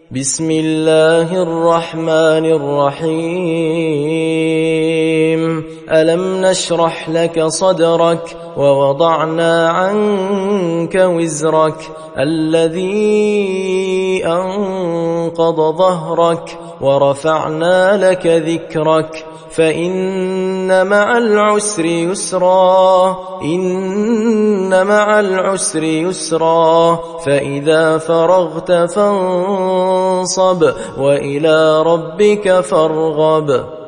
بسم الله الرحمن الرحيم ألم نشرح لك صدرك ووضعنا عنك وزرك الذي أنقض ظهرك ورفعنا لك ذكرك فإن مع العسر يسرا إن مع العسر يسرا فإذا فرغت فانصب وإلى ربك فارغب